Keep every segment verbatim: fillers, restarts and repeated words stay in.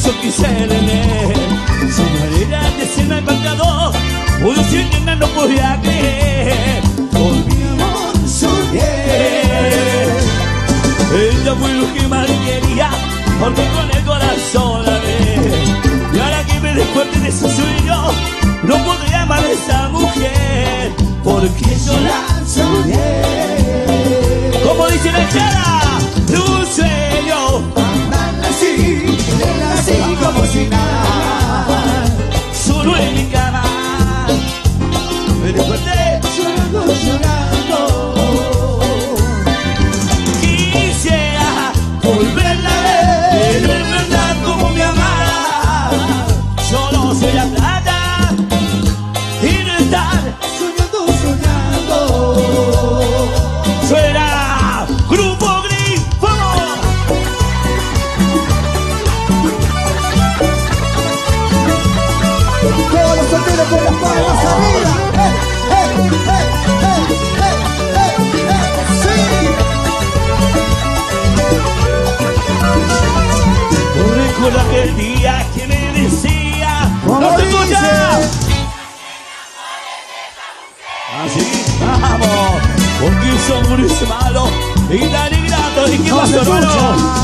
yo quise tener. Su manera de ser me ha impactado, pudo ser que no podía creer. Por mi amor soñé. Ella fue lo que más quería, porque con el corazón la ve. Y ahora que me desperté de ese sueño, no podré amar a esa mujer, porque yo la soñé. Como dice la chara, un sueño, amarla así, tenerla así como si nada. Solo en mi cama me desperté llorando, llorando. Quisiera volverla a ver, pero es verdad como me amaba. Solo soy la plata y no estar soñando, soñando. Suena Grupo Gris, ¡vamos! Todos los solteros con las palmas arriba. ¡Eh, eh, eh, eh, eh, eh, eh! ¡Sí! Recuerdo aquel día que me decía, ¡no te escuchas! Así, vamos, porque son hombres malos y tan ingratos. ¿Y qué No pasó, se hermano? escucha.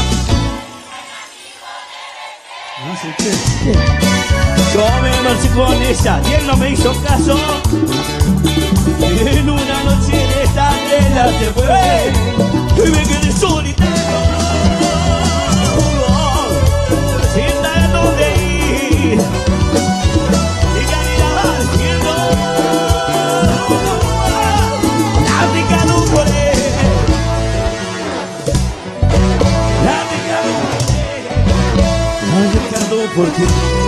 Yo me marché con ella y él no me hizo caso. Y en una noche de esta vela se fue y me quedé solitario, sin saber dónde ir. Y caminaba al cielo, navegando por él, navegando por él, navegando por ti.